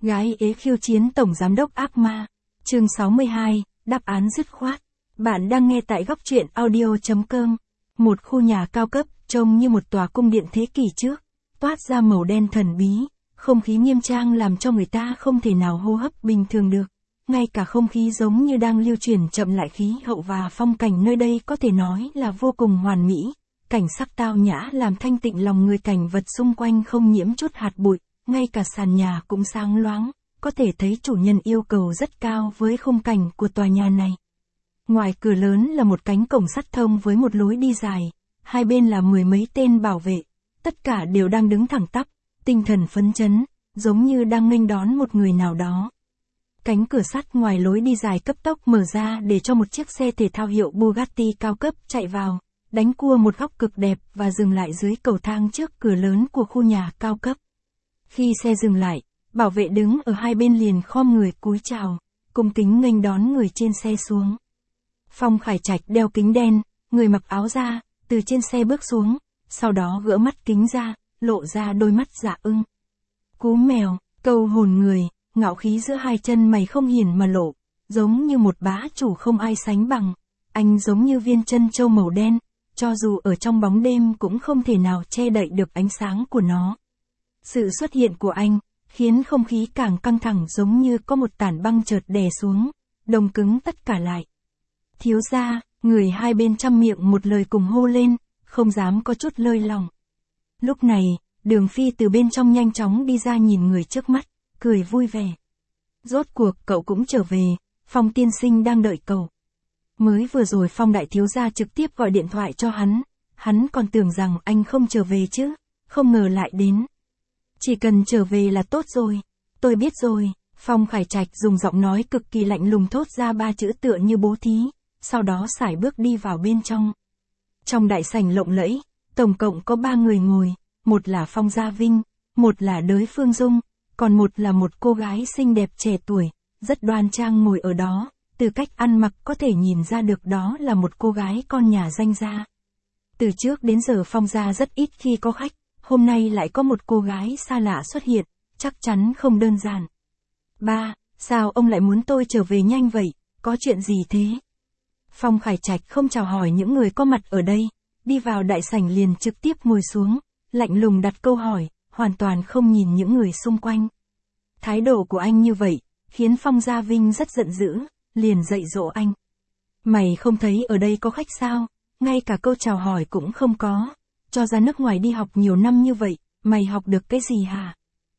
Gái ế khiêu chiến tổng giám đốc ác ma. Chương 62, đáp án dứt khoát. Bạn đang nghe tại góc truyện audio.com. Một khu nhà cao cấp, trông như một tòa cung điện thế kỷ trước, toát ra màu đen thần bí, không khí nghiêm trang làm cho người ta không thể nào hô hấp bình thường được. Ngay cả không khí giống như đang lưu chuyển chậm lại, khí hậu và phong cảnh nơi đây có thể nói là vô cùng hoàn mỹ. Cảnh sắc tao nhã làm thanh tịnh lòng người, cảnh vật xung quanh không nhiễm chút hạt bụi, ngay cả sàn nhà cũng sáng loáng, có thể thấy chủ nhân yêu cầu rất cao với khung cảnh của tòa nhà này. Ngoài cửa lớn là một cánh cổng sắt thông với một lối đi dài, hai bên là mười mấy tên bảo vệ, tất cả đều đang đứng thẳng tắp, tinh thần phấn chấn, giống như đang nghênh đón một người nào đó. Cánh cửa sắt ngoài lối đi dài cấp tốc mở ra để cho một chiếc xe thể thao hiệu Bugatti cao cấp chạy vào, đánh cua một góc cực đẹp và dừng lại dưới cầu thang trước cửa lớn của khu nhà cao cấp. Khi xe dừng lại, bảo vệ đứng ở hai bên liền khom người cúi chào, cung kính nghênh đón người trên xe xuống. Phong Khải Trạch đeo kính đen, người mặc áo da, từ trên xe bước xuống, sau đó gỡ mắt kính ra, lộ ra đôi mắt dạ ưng. Cú mèo, câu hồn người, ngạo khí giữa hai chân mày không hiển mà lộ, giống như một bá chủ không ai sánh bằng. Anh giống như viên chân châu màu đen, cho dù ở trong bóng đêm cũng không thể nào che đậy được ánh sáng của nó. Sự xuất hiện của anh, khiến không khí càng căng thẳng, giống như có một tảng băng chợt đè xuống, đông cứng tất cả lại. Thiếu gia, người hai bên trăm miệng một lời cùng hô lên, không dám có chút lơi lỏng. Lúc này, Đường Phi từ bên trong nhanh chóng đi ra nhìn người trước mắt, cười vui vẻ. Rốt cuộc cậu cũng trở về, Phong tiên sinh đang đợi cậu. Mới vừa rồi Phong đại thiếu gia trực tiếp gọi điện thoại cho hắn còn tưởng rằng anh không trở về chứ, không ngờ lại đến. Chỉ cần trở về là tốt rồi, tôi biết rồi. Phong Khải Trạch dùng giọng nói cực kỳ lạnh lùng thốt ra ba chữ tựa như bố thí, sau đó sải bước đi vào bên trong. Trong đại sảnh lộng lẫy, tổng cộng có 3 người ngồi, một là Phong Gia Vinh, một là Đới Phương Dung, còn một là một cô gái xinh đẹp trẻ tuổi, rất đoan trang ngồi ở đó, từ cách ăn mặc có thể nhìn ra được đó là một cô gái con nhà danh gia. Từ trước đến giờ Phong gia rất ít khi có khách, hôm nay lại có một cô gái xa lạ xuất hiện, chắc chắn không đơn giản. Ba, sao ông lại muốn tôi trở về nhanh vậy, có chuyện gì thế? Phong Khải Trạch không chào hỏi những người có mặt ở đây, đi vào đại sảnh liền trực tiếp ngồi xuống, lạnh lùng đặt câu hỏi, hoàn toàn không nhìn những người xung quanh. Thái độ của anh như vậy, khiến Phong Gia Vinh rất giận dữ, liền dạy dỗ anh. Mày không thấy ở đây có khách sao, ngay cả câu chào hỏi cũng không có, cho ra nước ngoài đi học nhiều năm như vậy, mày học được cái gì hả?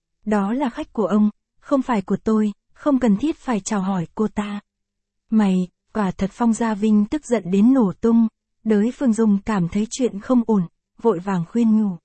Đó là khách của ông, không phải của tôi, không cần thiết phải chào hỏi cô ta. Mày, quả thật. Phong Gia Vinh tức giận đến nổ tung, Đới Phương Dung cảm thấy chuyện không ổn, vội vàng khuyên nhủ.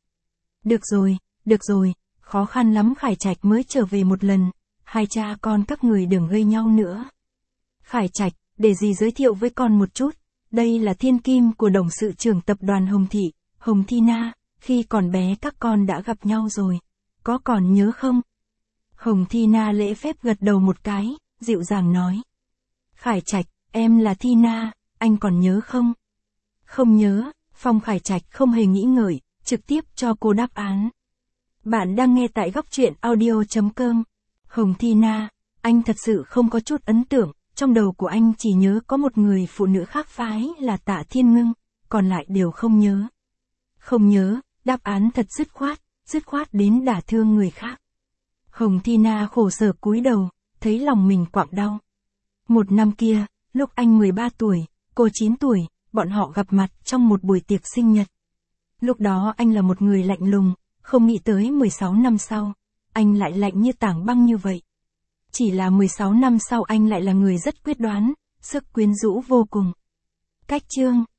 Được rồi, khó khăn lắm Khải Trạch mới trở về một lần, hai cha con các người đừng gây nhau nữa. Khải Trạch, để gì giới thiệu với con một chút, đây là thiên kim của董sự trưởng tập đoàn Hồng Thị, Hồng Thi Na, khi còn bé các con đã gặp nhau rồi, có còn nhớ không? Hồng Thi Na lễ phép gật đầu một cái, dịu dàng nói. Khải Trạch, em là Thi Na, anh còn nhớ không? Không nhớ. Phong Khải Trạch không hề nghĩ ngợi, trực tiếp cho cô đáp án. Bạn đang nghe tại góc truyện audio.com. Hồng Thi Na, anh thật sự không có chút ấn tượng, trong đầu của anh chỉ nhớ có một người phụ nữ khác phái là Tạ Thiên Ngưng, còn lại đều không nhớ. Không nhớ, đáp án thật dứt khoát đến đả thương người khác. Hồng Thi Na khổ sở cúi đầu, thấy lòng mình quặn đau. Một năm kia, lúc anh 13 tuổi, cô 9 tuổi, bọn họ gặp mặt trong một buổi tiệc sinh nhật. Lúc đó anh là một người lạnh lùng, không nghĩ tới 16 năm sau, anh lại lạnh như tảng băng như vậy. Chỉ là 16 năm sau anh lại là người rất quyết đoán, sức quyến rũ vô cùng. Cách chương